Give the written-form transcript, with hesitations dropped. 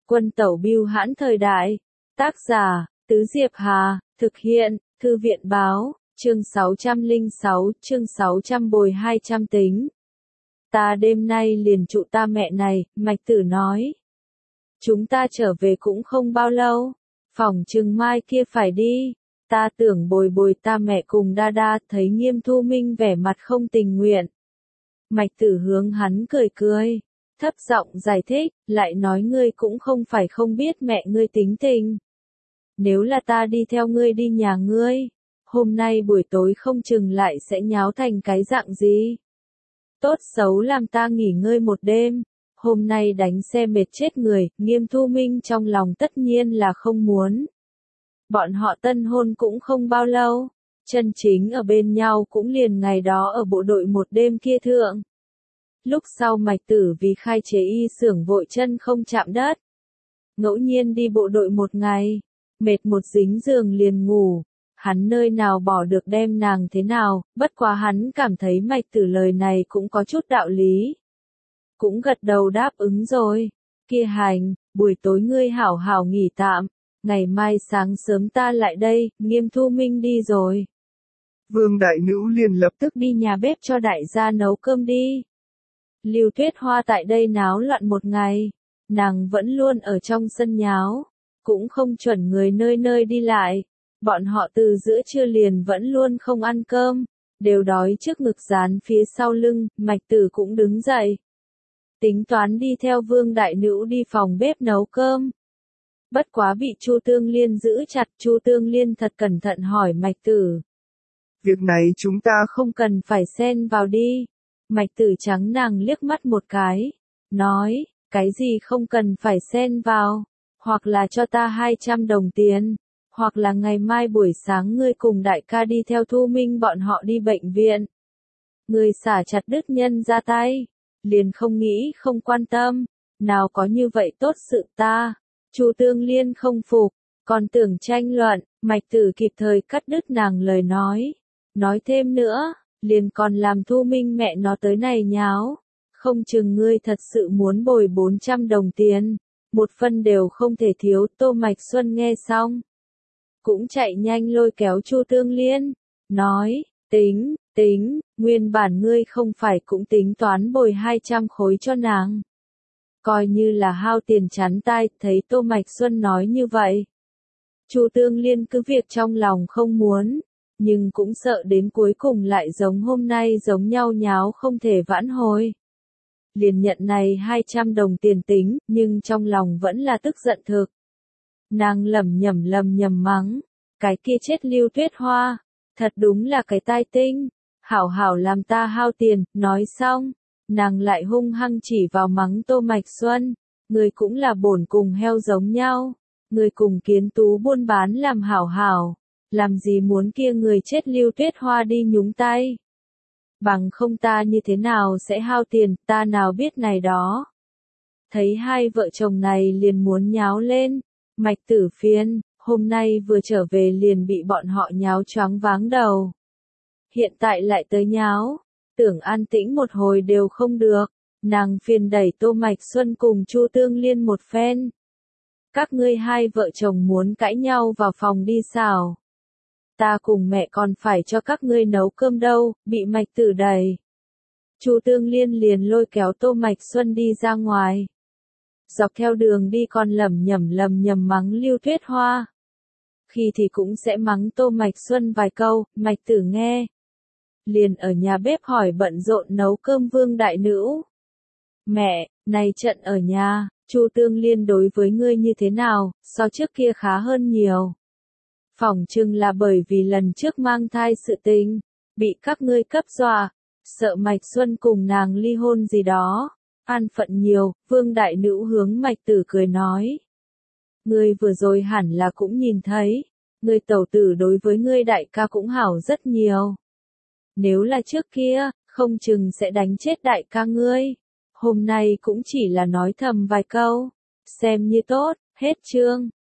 Quân tẩu bưu hãn thời đại. Tác giả, Tứ Diệp Hà, thực hiện, Thư viện báo, chương 606, chương 600 bồi 200 tính. Ta đêm nay liền trụ ta mẹ này, Mạch Tử nói. Chúng ta trở về cũng không bao lâu, phỏng chừng mai kia phải đi. Ta tưởng bồi bồi ta mẹ cùng đa đa, thấy Nghiêm Thu Minh vẻ mặt không tình nguyện. Mạch Tử hướng hắn cười cười, thấp giọng giải thích, lại nói ngươi cũng không phải không biết mẹ ngươi tính tình. Nếu là ta đi theo ngươi đi nhà ngươi, hôm nay buổi tối không chừng lại sẽ nháo thành cái dạng gì. Tốt xấu làm ta nghỉ ngơi một đêm, hôm nay đánh xe mệt chết người, Nghiêm Thu Minh trong lòng tất nhiên là không muốn. Bọn họ tân hôn cũng không bao lâu, chân chính ở bên nhau cũng liền ngày đó ở bộ đội một đêm kia thượng. Lúc sau Mạch Tử vì khai chế y xưởng vội chân không chạm đất. Ngẫu nhiên đi bộ đội một ngày, mệt một dính giường liền ngủ, hắn nơi nào bỏ được đem nàng thế nào, bất quá hắn cảm thấy Mạch Tử lời này cũng có chút đạo lý. Cũng gật đầu đáp ứng rồi, kia hành, buổi tối ngươi hảo hảo nghỉ tạm, ngày mai sáng sớm ta lại đây, Nghiêm Thu Minh đi rồi. Vương Đại Nữ liền lập tức đi nhà bếp cho đại gia nấu cơm đi. Lưu Tuyết Hoa tại đây náo loạn một ngày, nàng vẫn luôn ở trong sân nháo, cũng không chuẩn người nơi nơi đi lại. Bọn họ từ giữa trưa liền vẫn luôn không ăn cơm, đều đói trước ngực dán phía sau lưng, Mạch Tử cũng đứng dậy. Tính toán đi theo Vương Đại Nữ đi phòng bếp nấu cơm. Bất quá bị Chu Tương Liên giữ chặt, Chu Tương Liên thật cẩn thận hỏi Mạch Tử. Việc này chúng ta không cần phải xen vào đi. Mạch Tử trắng nàng liếc mắt một cái, nói, cái gì không cần phải xen vào, hoặc là cho ta 200 đồng tiền, hoặc là ngày mai buổi sáng ngươi cùng đại ca đi theo Thu Minh bọn họ đi bệnh viện. Ngươi xả chặt đứt nhân ra tay, liền không nghĩ không quan tâm, nào có như vậy tốt sự ta. Chu Tương Liên không phục, còn tưởng tranh luận, Mạch Tử kịp thời cắt đứt nàng lời nói thêm nữa, liền còn làm Thu Minh mẹ nó tới này nháo, không chừng ngươi thật sự muốn bồi 400 đồng tiền, một phân đều không thể thiếu. Tô Mạch Xuân nghe xong, cũng chạy nhanh lôi kéo Chu Tương Liên, nói, tính, nguyên bản ngươi không phải cũng tính toán bồi 200 khối cho nàng. Coi như là hao tiền chắn tai, thấy Tô Mạch Xuân nói như vậy. Chu Tương Liên cứ việc trong lòng không muốn, nhưng cũng sợ đến cuối cùng lại giống hôm nay giống nhau nháo không thể vãn hồi. Liền nhận này 200 đồng tiền tính, nhưng trong lòng vẫn là tức giận thực. Nàng lẩm nhẩm mắng, cái kia chết Lưu Tuyết Hoa, thật đúng là cái tai tinh, hảo hảo làm ta hao tiền. Nói xong, nàng lại hung hăng chỉ vào mắng Tô Mạch Xuân, người cũng là bổn cùng heo giống nhau, người cùng Kiến Tú buôn bán làm hảo, làm gì muốn kia người chết Lưu Tuyết Hoa đi nhúng tay. Bằng không ta như thế nào sẽ hao tiền, ta nào biết này đó. Thấy hai vợ chồng này liền muốn nháo lên, Mạch Tử phiền, hôm nay vừa trở về liền bị bọn họ nháo choáng váng đầu. Hiện tại lại tới nháo, tưởng an tĩnh một hồi đều không được, nàng phiền đẩy Tô Mạch Xuân cùng Chu Tương Liên một phen. Các ngươi hai vợ chồng muốn cãi nhau vào phòng đi sao? Ta cùng mẹ còn phải cho các ngươi nấu cơm đâu, bị Mạch Tử đẩy. Chu Tương Liên liền lôi kéo Tô Mạch Xuân đi ra ngoài. Dọc theo đường đi còn lẩm nhẩm mắng Lưu Tuyết Hoa. Khi thì cũng sẽ mắng Tô Mạch Xuân vài câu, Mạch Tử nghe. Liền ở nhà bếp hỏi bận rộn nấu cơm Vương Đại Nữ. Mẹ, này trận ở nhà, Chu Tương Liên đối với ngươi như thế nào, so trước kia khá hơn nhiều. Phỏng chừng là bởi vì lần trước mang thai sự tình, bị các ngươi cấp dọa, sợ Mạch Xuân cùng nàng ly hôn gì đó. An phận nhiều, Vương Đại Nữ hướng Mạch Tử cười nói. Ngươi vừa rồi hẳn là cũng nhìn thấy, ngươi tẩu tử đối với ngươi đại ca cũng hảo rất nhiều. Nếu là trước kia, không chừng sẽ đánh chết đại ca ngươi. Hôm nay cũng chỉ là nói thầm vài câu, xem như tốt, hết chương.